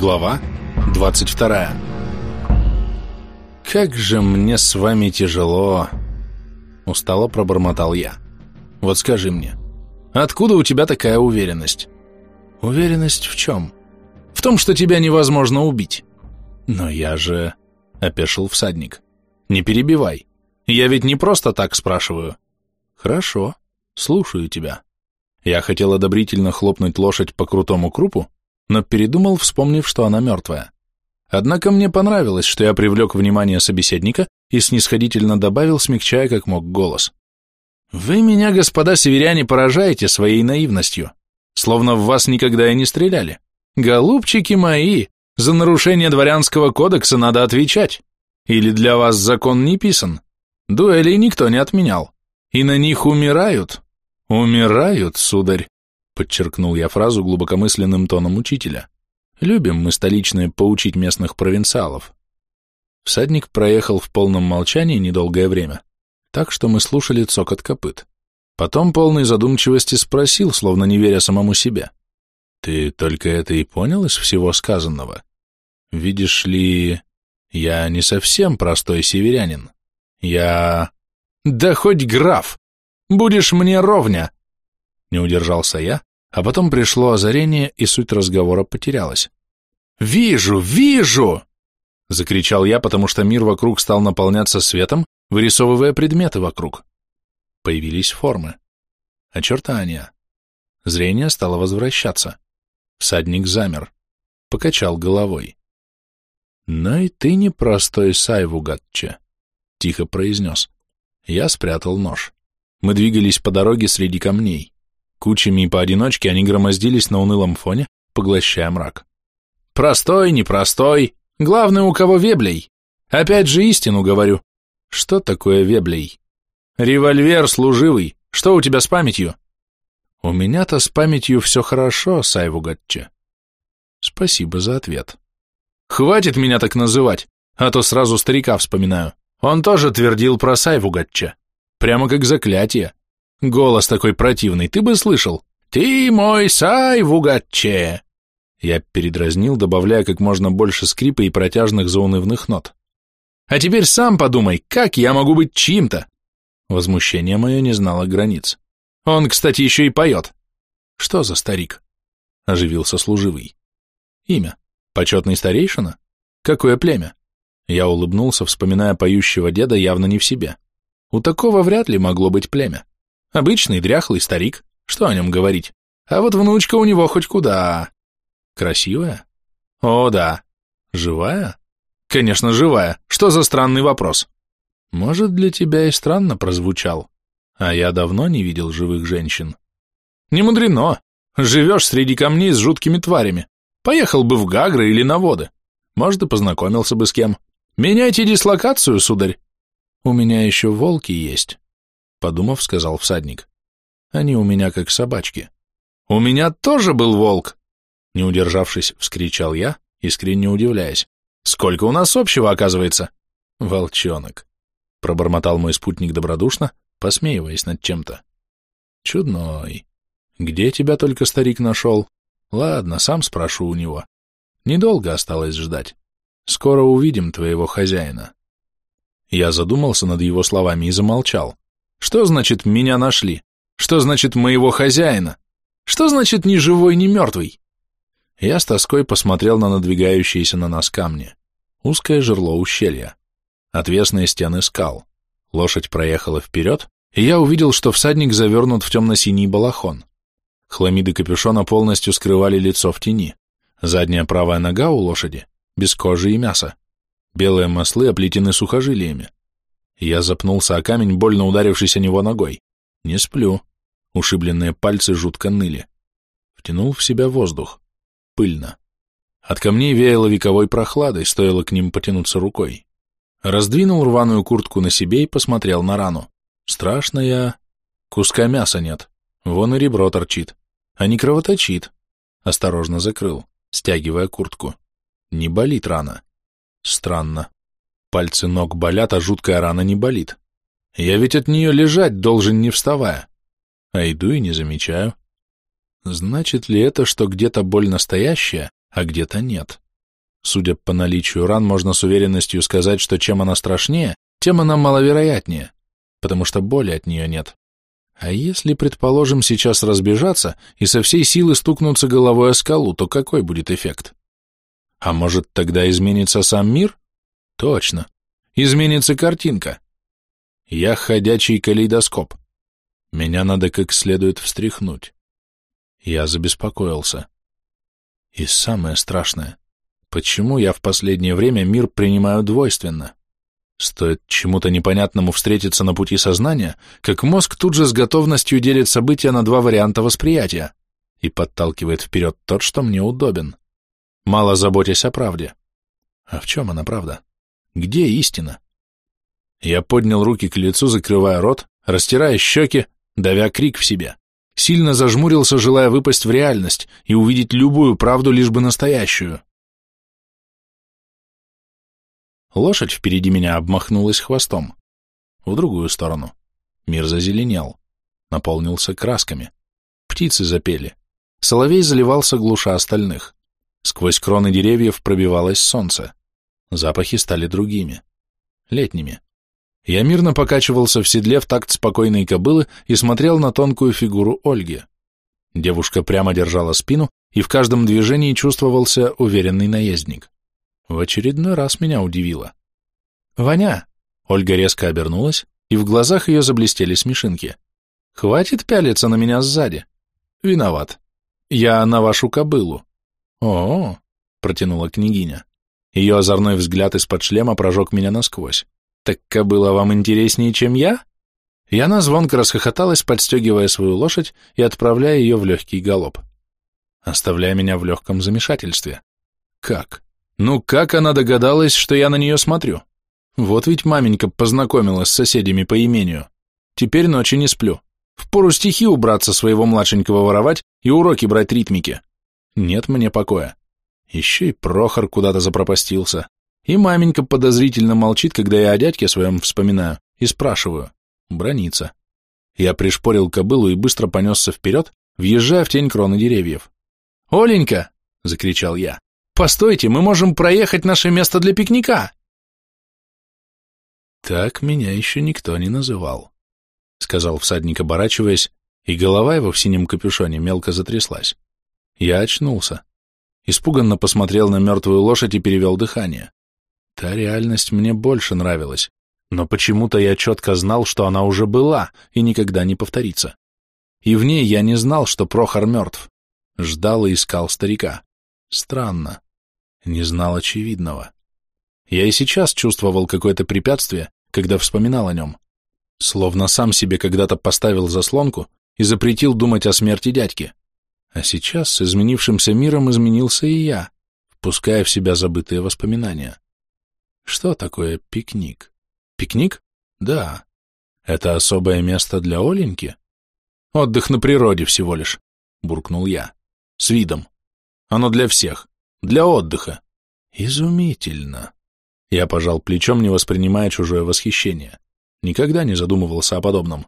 Глава 22. «Как же мне с вами тяжело!» — устало пробормотал я. «Вот скажи мне, откуда у тебя такая уверенность?» «Уверенность в чем?» «В том, что тебя невозможно убить». «Но я же...» — опешил всадник. «Не перебивай. Я ведь не просто так спрашиваю». «Хорошо, слушаю тебя». Я хотел одобрительно хлопнуть лошадь по крутому крупу, но передумал, вспомнив, что она мертвая. Однако мне понравилось, что я привлек внимание собеседника и снисходительно добавил, смягчая как мог голос. «Вы меня, господа северяне, поражаете своей наивностью, словно в вас никогда и не стреляли. Голубчики мои, за нарушение дворянского кодекса надо отвечать. Или для вас закон не писан? Дуэлей никто не отменял, и на них умирают. Умирают, сударь», — подчеркнул я фразу глубокомысленным тоном учителя. «Любим мы столичные поучить местных провинциалов». Всадник проехал в полном молчании недолгое время, так что мы слушали цокот копыт. Потом полной задумчивости спросил, словно не веря самому себе. «Ты только это и понял из всего сказанного? Видишь ли, я не совсем простой северянин. Я...» «Да хоть граф! Будешь мне ровня!» Не удержался я, а потом пришло озарение, и суть разговора потерялась. «Вижу, вижу!» — закричал я, потому что мир вокруг стал наполняться светом, вырисовывая предметы вокруг. Появились формы, очертания. Зрение стало возвращаться. Всадник замер, покачал головой. «Но и ты не простой Сайвугатче», — тихо произнес. Я спрятал нож. Мы двигались по дороге среди камней. Кучами и поодиночке они громоздились на унылом фоне, поглощая мрак. «Простой, непростой, главное, у кого веблей. Опять же истину говорю». «Что такое веблей?» «Револьвер служивый. Что у тебя с памятью?» «У меня-то с памятью все хорошо, Сайвугатче». «Спасибо за ответ». «Хватит меня так называть, а то сразу старика вспоминаю. Он тоже твердил про Сайвугатче. Прямо как заклятие. Голос такой противный, ты бы слышал. «Ты мой Сайвугатче!» Я передразнил, добавляя как можно больше скрипа и протяжных заунывных нот. «А теперь сам подумай, как я могу быть чьим-то?» Возмущение мое не знало границ. «Он, кстати, еще и поет». «Что за старик?» Оживился служивый. «Имя? Почетный старейшина? Какое племя?» Я улыбнулся, вспоминая поющего деда, явно не в себе. У такого вряд ли могло быть племя. Обычный дряхлый старик, что о нем говорить? А вот внучка у него хоть куда. Красивая? О, да. Живая? Конечно, живая. Что за странный вопрос? Может, для тебя и странно прозвучал, а я давно не видел живых женщин. Не мудрено. Живешь среди камней с жуткими тварями. Поехал бы в Гагры или на воды. Может, и познакомился бы с кем. Меняйте дислокацию, сударь. У меня еще волки есть, подумав, сказал всадник. Они у меня как собачки. У меня тоже был волк, не удержавшись, вскричал я, искренне удивляясь. Сколько у нас общего, оказывается? Волчонок, пробормотал мой спутник добродушно, посмеиваясь над чем-то. Чудной. Где тебя только старик нашел? Ладно, сам спрошу у него. Недолго осталось ждать. Скоро увидим твоего хозяина. Я задумался над его словами и замолчал. Что значит «меня нашли»? Что значит «моего хозяина»? Что значит «ни живой, ни мертвый»? Я с тоской посмотрел на надвигающиеся на нас камни. Узкое жерло ущелья. Отвесные стены скал. Лошадь проехала вперед, и я увидел, что всадник завернут в темно-синий балахон. Хламиды капюшона полностью скрывали лицо в тени. Задняя правая нога у лошади без кожи и мяса. Белые маслы оплетены сухожилиями. Я запнулся о камень, больно ударившись о него ногой. Не сплю. Ушибленные пальцы жутко ныли. Втянул в себя воздух. Пыльно. От камней веяло вековой прохладой, стоило к ним потянуться рукой. Раздвинул рваную куртку на себе и посмотрел на рану. Страшная. Куска мяса нет. Вон и ребро торчит. А не кровоточит. Осторожно закрыл, стягивая куртку. Не болит рана. Странно. Пальцы ног болят, а жуткая рана не болит. Я ведь от нее лежать должен, не вставая. А иду и не замечаю. Значит ли это, что где-то боль настоящая, а где-то нет? Судя по наличию ран, можно с уверенностью сказать, что чем она страшнее, тем она маловероятнее, потому что боли от нее нет. А если, предположим, сейчас разбежаться и со всей силы стукнуться головой о скалу, то какой будет эффект? А может, тогда изменится сам мир? Точно. Изменится картинка. Я ходячий калейдоскоп. Меня надо как следует встряхнуть. Я забеспокоился. И самое страшное, почему я в последнее время мир принимаю двойственно? Стоит чему-то непонятному встретиться на пути сознания, как мозг тут же с готовностью делит события на два варианта восприятия и подталкивает вперед тот, что мне удобен, мало заботясь о правде. А в чем она правда? Где истина? Я поднял руки к лицу, закрывая рот, растирая щеки, давя крик в себе. Сильно зажмурился, желая выпасть в реальность и увидеть любую правду, лишь бы настоящую. Лошадь впереди меня обмахнулась хвостом. В другую сторону. Мир зазеленел. Наполнился красками. Птицы запели. Соловей заливался глуша остальных. Сквозь кроны деревьев пробивалось солнце. Запахи стали другими. Летними. Я мирно покачивался в седле в такт спокойной кобылы и смотрел на тонкую фигуру Ольги. Девушка прямо держала спину, и в каждом движении чувствовался уверенный наездник. В очередной раз меня удивило. «Ваня!» Ольга резко обернулась, и в глазах ее заблестели смешинки. «Хватит пялиться на меня сзади!» «Виноват. Я на вашу кобылу». «О-о-о!» протянула княгиня. Ее озорной взгляд из-под шлема прожег меня насквозь. «Так кобыла вам интереснее, чем я?» И она звонко расхохоталась, подстегивая свою лошадь и отправляя ее в легкий галоп, оставляя меня в легком замешательстве. Как? Ну как она догадалась, что я на нее смотрю? Вот ведь маменька познакомилась с соседями по имению. Теперь ночи не сплю. Впору стихи убраться своего младшенького воровать и уроки брать ритмики. Нет мне покоя. Еще и Прохор куда-то запропастился. И маменька подозрительно молчит, когда я о дядьке своем вспоминаю, и спрашиваю. Бранится. Я пришпорил кобылу и быстро понесся вперед, въезжая в тень кроны деревьев. «Оленька!» — закричал я. «Постойте, мы можем проехать наше место для пикника!» «Так меня еще никто не называл», — сказал всадник, оборачиваясь, и голова его в синем капюшоне мелко затряслась. Я очнулся. Испуганно посмотрел на мертвую лошадь и перевел дыхание. Та реальность мне больше нравилась, но почему-то я четко знал, что она уже была и никогда не повторится. И в ней я не знал, что Прохор мертв. Ждал и искал старика. Странно. Не знал очевидного. Я и сейчас чувствовал какое-то препятствие, когда вспоминал о нем. Словно сам себе когда-то поставил заслонку и запретил думать о смерти дядьки. А сейчас с изменившимся миром изменился и я, впуская в себя забытые воспоминания. Что такое пикник? Пикник? Да. Это особое место для Оленьки? Отдых на природе всего лишь, буркнул я. С видом. Оно для всех. Для отдыха. Изумительно. Я пожал плечом, не воспринимая чужое восхищение. Никогда не задумывался о подобном.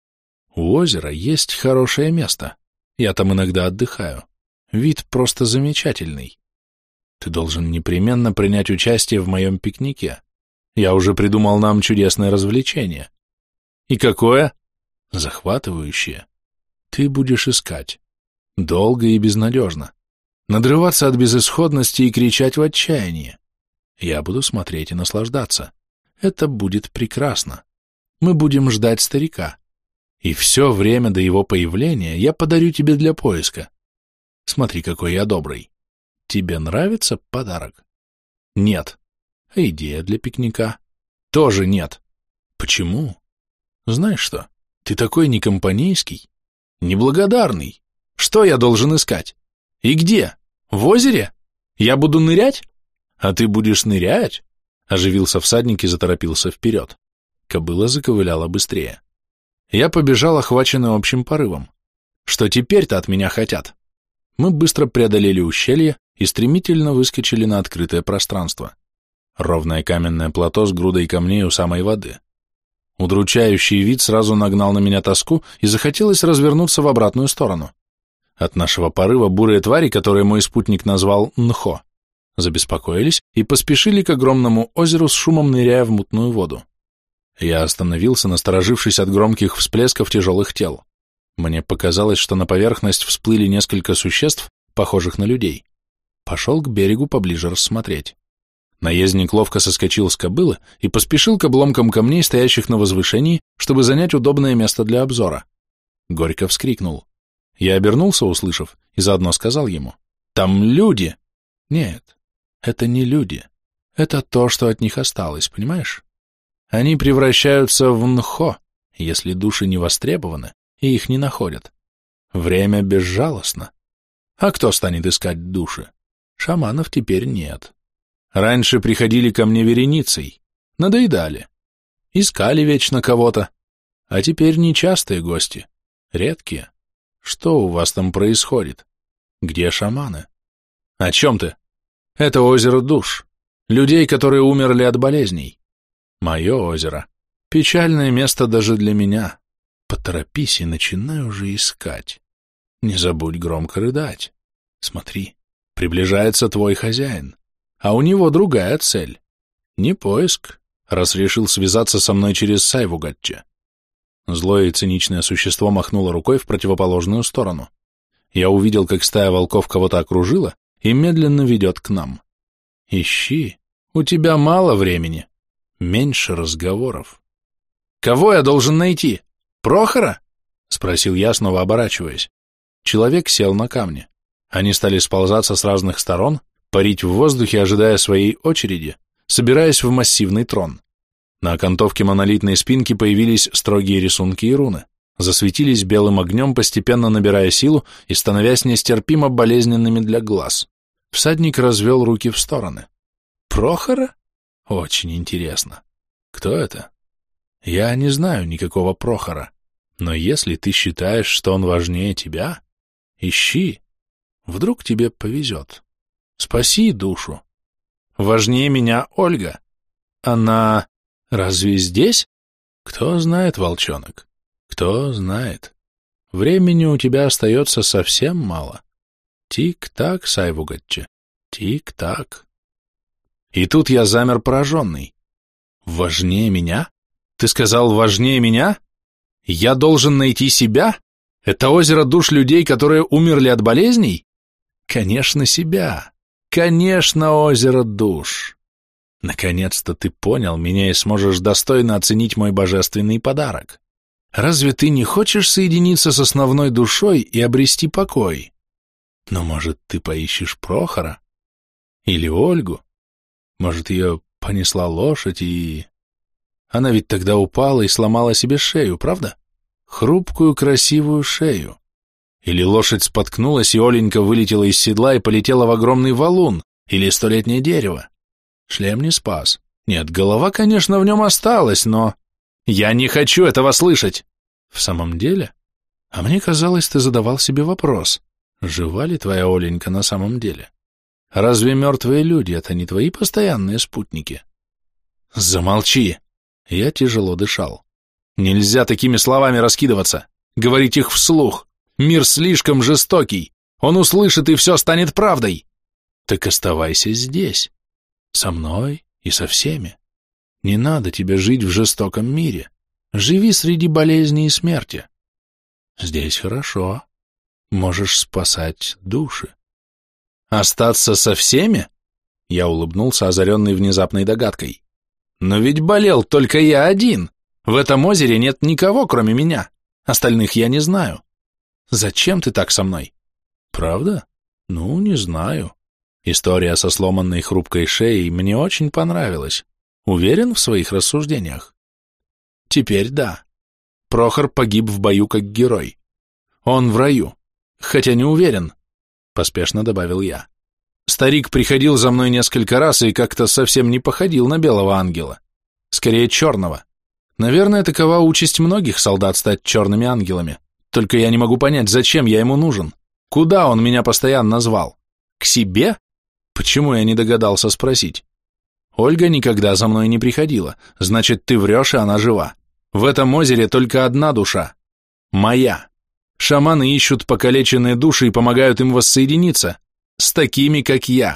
У озера есть хорошее место. Я там иногда отдыхаю. Вид просто замечательный. Ты должен непременно принять участие в моем пикнике. Я уже придумал нам чудесное развлечение. И какое? Захватывающее. Ты будешь искать. Долго и безнадежно. Надрываться от безысходности и кричать в отчаянии. Я буду смотреть и наслаждаться. Это будет прекрасно. Мы будем ждать старика. И все время до его появления я подарю тебе для поиска. Смотри, какой я добрый. Тебе нравится подарок? Нет. А идея для пикника? Тоже нет. Почему? Знаешь что, ты такой некомпанейский, неблагодарный. Что я должен искать? И где? В озере? Я буду нырять? А ты будешь нырять? Оживился всадник и заторопился вперед. Кобыла заковыляла быстрее. Я побежал, охваченный общим порывом. Что теперь-то от меня хотят? Мы быстро преодолели ущелье и стремительно выскочили на открытое пространство. Ровное каменное плато с грудой камней у самой воды. Удручающий вид сразу нагнал на меня тоску, и захотелось развернуться в обратную сторону. От нашего порыва бурые твари, которые мой спутник назвал Нхо, забеспокоились и поспешили к огромному озеру с шумом ныряя в мутную воду. Я остановился, насторожившись от громких всплесков тяжелых тел. Мне показалось, что на поверхность всплыли несколько существ, похожих на людей. Пошел к берегу поближе рассмотреть. Наездник ловко соскочил с кобылы и поспешил к обломкам камней, стоящих на возвышении, чтобы занять удобное место для обзора. Горько вскрикнул. Я обернулся, услышав, и заодно сказал ему: «Там люди!» «Нет, это не люди. Это то, что от них осталось, понимаешь? Они превращаются в нхо, если души не востребованы и их не находят. Время безжалостно. А кто станет искать души? Шаманов теперь нет. Раньше приходили ко мне вереницей, надоедали. Искали вечно кого-то. А теперь нечастые гости, редкие. Что у вас там происходит? Где шаманы?» «О чем ты?» «Это озеро душ. Людей, которые умерли от болезней. Мое озеро. Печальное место даже для меня. Поторопись и начинай уже искать. Не забудь громко рыдать. Смотри, приближается твой хозяин, а у него другая цель. Не поиск, раз решил связаться со мной через Сайвугатче». Злое и циничное существо махнуло рукой в противоположную сторону. Я увидел, как стая волков кого-то окружила и медленно ведет к нам. «Ищи, у тебя мало времени, меньше разговоров». «Кого я должен найти? Прохора?» — спросил я, снова оборачиваясь. Человек сел на камни. Они стали сползаться с разных сторон, парить в воздухе, ожидая своей очереди, собираясь в массивный трон. На окантовке монолитной спинки появились строгие рисунки и руны, засветились белым огнем, постепенно набирая силу и становясь нестерпимо болезненными для глаз. Всадник развел руки в стороны. «Прохора? Очень интересно. Кто это? Я не знаю никакого Прохора, но если ты считаешь, что он важнее тебя, ищи. Вдруг тебе повезет. Спаси душу. Важнее меня Ольга. Она разве здесь? Кто знает, волчонок, кто знает. Времени у тебя остается совсем мало. Тик-так, Сайвугатче, тик-так». И тут я замер пораженный. «Важнее меня? Ты сказал, важнее меня? Я должен найти себя? Это озеро душ людей, которые умерли от болезней? Конечно, себя. Конечно, озеро душ. Наконец-то ты понял меня и сможешь достойно оценить мой божественный подарок. Разве ты не хочешь соединиться с основной душой и обрести покой? Но, может, ты поищешь Прохора? Или Ольгу? Может, ее понесла лошадь и... Она ведь тогда упала и сломала себе шею, правда? Хрупкую, красивую шею. Или лошадь споткнулась, и Оленька вылетела из седла и полетела в огромный валун, или столетнее дерево. Шлем не спас. Нет, голова, конечно, в нем осталась, но... Я не хочу этого слышать! В самом деле? А мне казалось, ты задавал себе вопрос, жива ли твоя Оленька на самом деле? Разве мертвые люди — это не твои постоянные спутники? Замолчи! Я тяжело дышал. Нельзя такими словами раскидываться, говорить их вслух. Мир слишком жестокий. Он услышит, и все станет правдой. Так оставайся здесь, со мной и со всеми. Не надо тебе жить в жестоком мире. Живи среди болезни и смерти. Здесь хорошо. Можешь спасать души. Остаться со всеми? Я улыбнулся, озаренный внезапной догадкой. Но ведь болел только я один. В этом озере нет никого, кроме меня. Остальных я не знаю. Зачем ты так со мной? Правда? Ну, не знаю. История со сломанной хрупкой шеей мне очень понравилась. Уверен в своих рассуждениях? Теперь да. Прохор погиб в бою как герой. Он в раю, хотя не уверен, поспешно добавил я. Старик приходил за мной несколько раз и как-то совсем не походил на белого ангела. Скорее, черного. Наверное, такова участь многих солдат стать черными ангелами. Только я не могу понять, зачем я ему нужен. Куда он меня постоянно звал? К себе? Почему я не догадался спросить? Ольга никогда за мной не приходила. Значит, ты врешь, и она жива. В этом озере только одна душа. Моя. Шаманы ищут покалеченные души и помогают им воссоединиться. С такими, как я.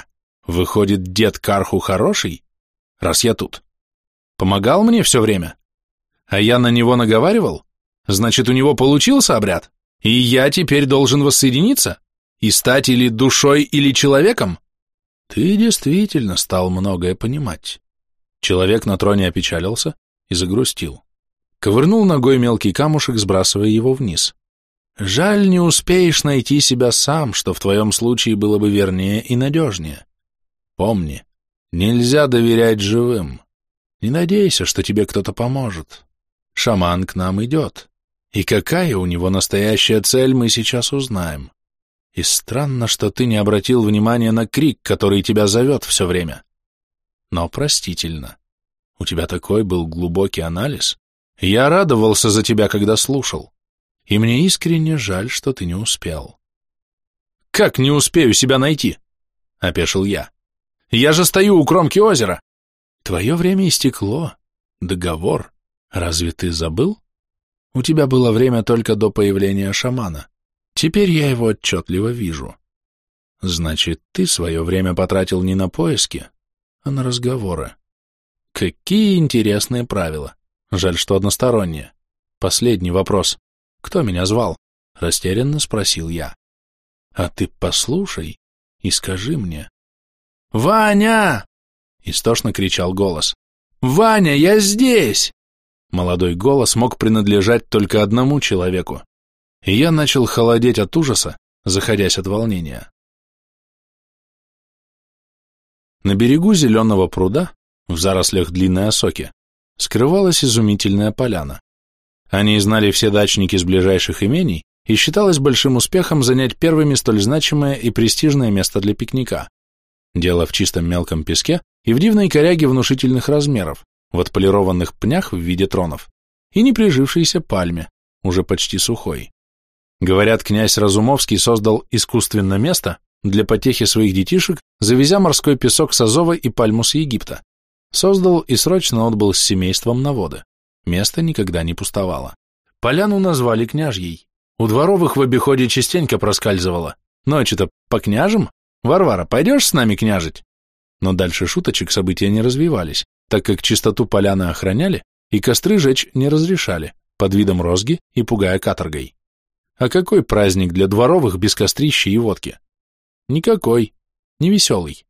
Выходит, дед Карху хороший, раз я тут. Помогал мне все время? А я на него наговаривал? Значит, у него получился обряд? И я теперь должен воссоединиться? И стать или душой, или человеком? Ты действительно стал многое понимать. Человек на троне опечалился и загрустил. Ковырнул ногой мелкий камушек, сбрасывая его вниз. Жаль, не успеешь найти себя сам, что в твоем случае было бы вернее и надежнее. Помни, нельзя доверять живым. Не надейся, что тебе кто-то поможет. Шаман к нам идет. И какая у него настоящая цель, мы сейчас узнаем. И странно, что ты не обратил внимания на крик, который тебя зовет все время. Но простительно. У тебя такой был глубокий анализ. Я радовался за тебя, когда слушал. И мне искренне жаль, что ты не успел. Как не успею себя найти? Опешил я. Я же стою у кромки озера. Твое время истекло. Договор. Разве ты забыл? У тебя было время только до появления шамана. Теперь я его отчетливо вижу. Значит, ты свое время потратил не на поиски, а на разговоры. Какие интересные правила. Жаль, что односторонние. Последний вопрос. Кто меня звал? Растерянно спросил я. А ты послушай и скажи мне. «Ваня!» — истошно кричал голос. «Ваня, я здесь!» Молодой голос мог принадлежать только одному человеку, и я начал холодеть от ужаса, заходясь от волнения. На берегу зеленого пруда, в зарослях длинной осоки, скрывалась изумительная поляна. О ней знали все дачники с ближайших имений, и считалось большим успехом занять первыми столь значимое и престижное место для пикника. Дело в чистом мелком песке и в дивной коряге внушительных размеров, в отполированных пнях в виде тронов и не прижившейся пальме, уже почти сухой. Говорят, князь Разумовский создал искусственно место для потехи своих детишек, завезя морской песок с Азова и пальму с Египта. Создал и срочно отбыл с семейством на воды. Место никогда не пустовало. Поляну назвали Княжьей. У дворовых в обиходе частенько проскальзывало. Ночью-то по княжам? Варвара, пойдешь с нами княжить? Но дальше шуточек события не развивались, так как чистоту поляны охраняли и костры жечь не разрешали, под видом розги и пугая каторгой. А какой праздник для дворовых без кострища и водки? Никакой, не веселый.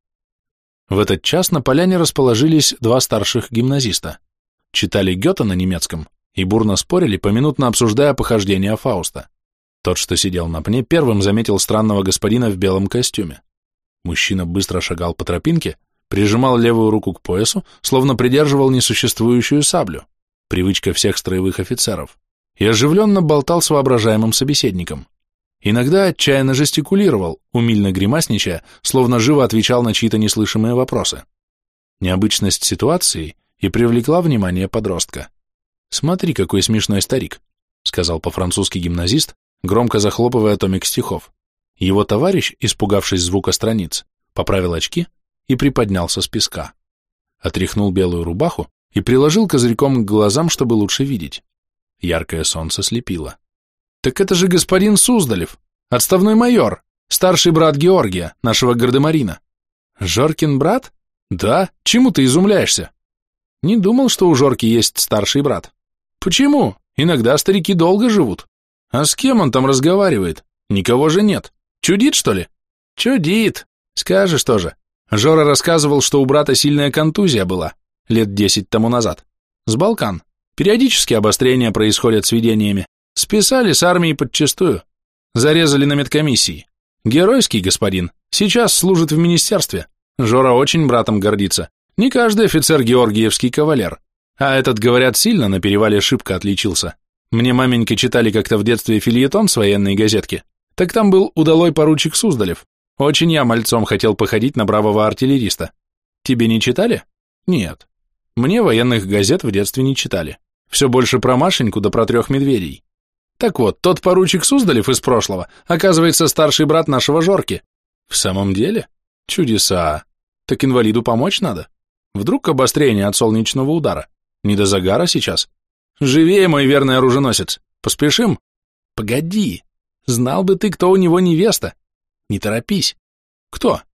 В этот час на поляне расположились два старших гимназиста. Читали Гёте на немецком и бурно спорили, поминутно обсуждая похождения Фауста. Тот, что сидел на пне, первым заметил странного господина в белом костюме. Мужчина быстро шагал по тропинке, прижимал левую руку к поясу, словно придерживал несуществующую саблю, привычка всех строевых офицеров, и оживленно болтал с воображаемым собеседником. Иногда отчаянно жестикулировал, умильно гримасничая, словно живо отвечал на чьи-то неслышимые вопросы. Необычность ситуации и привлекла внимание подростка. «Смотри, какой смешной старик», — сказал по-французски гимназист, громко захлопывая томик стихов. Его товарищ, испугавшись звука страниц, поправил очки и приподнялся с песка. Отряхнул белую рубаху и приложил козырьком к глазам, чтобы лучше видеть. Яркое солнце слепило. «Так это же господин Суздалев, отставной майор, старший брат Георгия, нашего гардемарина». «Жоркин брат? Да, чему ты изумляешься?» «Не думал, что у Жорки есть старший брат». «Почему? Иногда старики долго живут». «А с кем он там разговаривает? Никого же нет. Чудит, что ли?» «Чудит. Скажешь тоже. Жора рассказывал, что у брата сильная контузия была, лет 10 тому назад. С Балкан. Периодически обострения происходят с видениями. Списали с армией подчистую. Зарезали на медкомиссии. Геройский господин. Сейчас служит в министерстве. Жора очень братом гордится. Не каждый офицер георгиевский кавалер. А этот, говорят, сильно на перевале шибко отличился. Мне маменька читали как-то в детстве фельетон с военной газетки. Так там был удалой поручик Суздалев. Очень я мальцом хотел походить на бравого артиллериста. Тебе не читали? Нет. Мне военных газет в детстве не читали. Все больше про Машеньку да про 3 медведей. Так вот, тот поручик Суздалев из прошлого, оказывается, старший брат нашего Жорки. В самом деле? Чудеса. Так инвалиду помочь надо? Вдруг обострение от солнечного удара? Не до загара сейчас? Живее, мой верный оруженосец. Поспешим? Погоди. Знал бы ты, кто у него невеста. Не торопись. Кто?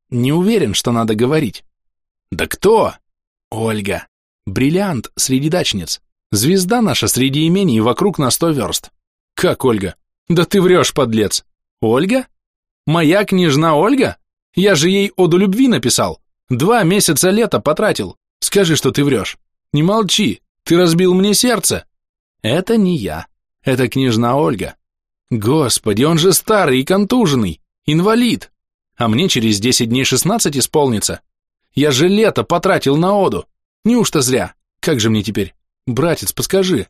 Не уверен, что надо говорить. Да кто? Ольга. Бриллиант среди дачниц. Звезда наша среди имений вокруг на 100 верст. Как Ольга? Да ты врешь, подлец. Ольга? Моя княжна Ольга? Я же ей оду любви написал. 2 месяца лета потратил. Скажи, что ты врешь. Не молчи, ты разбил мне сердце. Это не я. Это княжна Ольга. Господи, он же старый и контуженный, инвалид. А мне через 10 дней 16 исполнится. Я же лето потратил на оду. Неужто зря? Как же мне теперь? Братец, подскажи.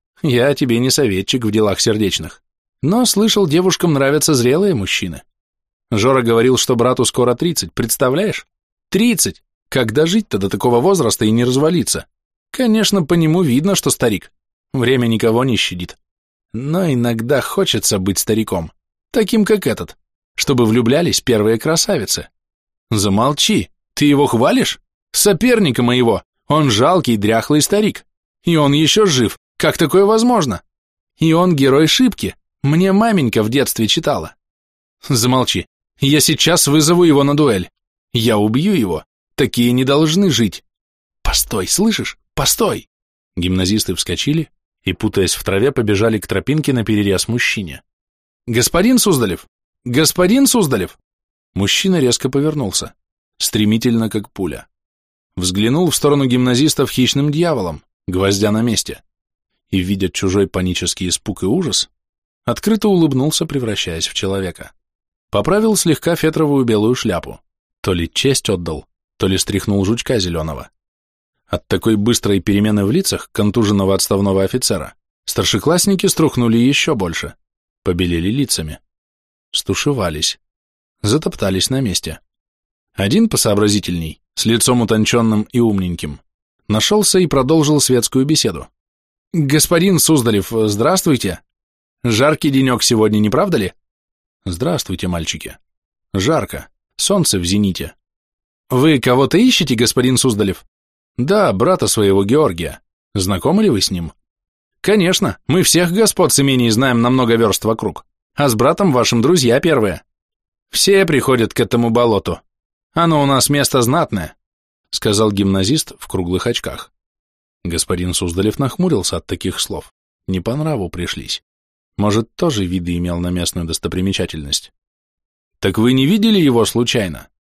Я тебе не советчик в делах сердечных. Но слышал, девушкам нравятся зрелые мужчины. Жора говорил, что брату скоро 30, представляешь? 30! Как дожить-то до такого возраста и не развалиться? Конечно, по нему видно, что старик. Время никого не щадит. Но иногда хочется быть стариком, таким как этот, чтобы влюблялись первые красавицы. Замолчи, ты его хвалишь? Соперника моего, он жалкий, дряхлый старик. И он еще жив, как такое возможно? И он герой шибки, мне маменька в детстве читала. Замолчи, я сейчас вызову его на дуэль. Я убью его, такие не должны жить. Постой, слышишь? Постой! Гимназисты вскочили и, путаясь в траве, побежали к тропинке наперерез мужчине. «Господин Суздалев! Господин Суздалев!» Мужчина резко повернулся, стремительно, как пуля. Взглянул в сторону гимназистов хищным дьяволом, гвоздя на месте, и, видя чужой панический испуг и ужас, открыто улыбнулся, превращаясь в человека. Поправил слегка фетровую белую шляпу, то ли честь отдал, то ли стряхнул жучка зеленого. От такой быстрой перемены в лицах контуженного отставного офицера старшеклассники струхнули еще больше, побелели лицами, стушевались, затоптались на месте. Один посообразительней, с лицом утонченным и умненьким, нашелся и продолжил светскую беседу. «Господин Суздалев, здравствуйте! Жаркий денек сегодня, не правда ли?» «Здравствуйте, мальчики. Жарко, солнце в зените. Вы кого-то ищете, господин Суздалев?» «Да, брата своего Георгия. Знакомы ли вы с ним?» «Конечно, мы всех господ с имений знаем на много верст вокруг, а с братом вашим друзья первые. Все приходят к этому болоту. Оно у нас место знатное», — сказал гимназист в круглых очках. Господин Суздалев нахмурился от таких слов. Не по нраву пришлись. Может, тоже виды имел на местную достопримечательность. «Так вы не видели его случайно?»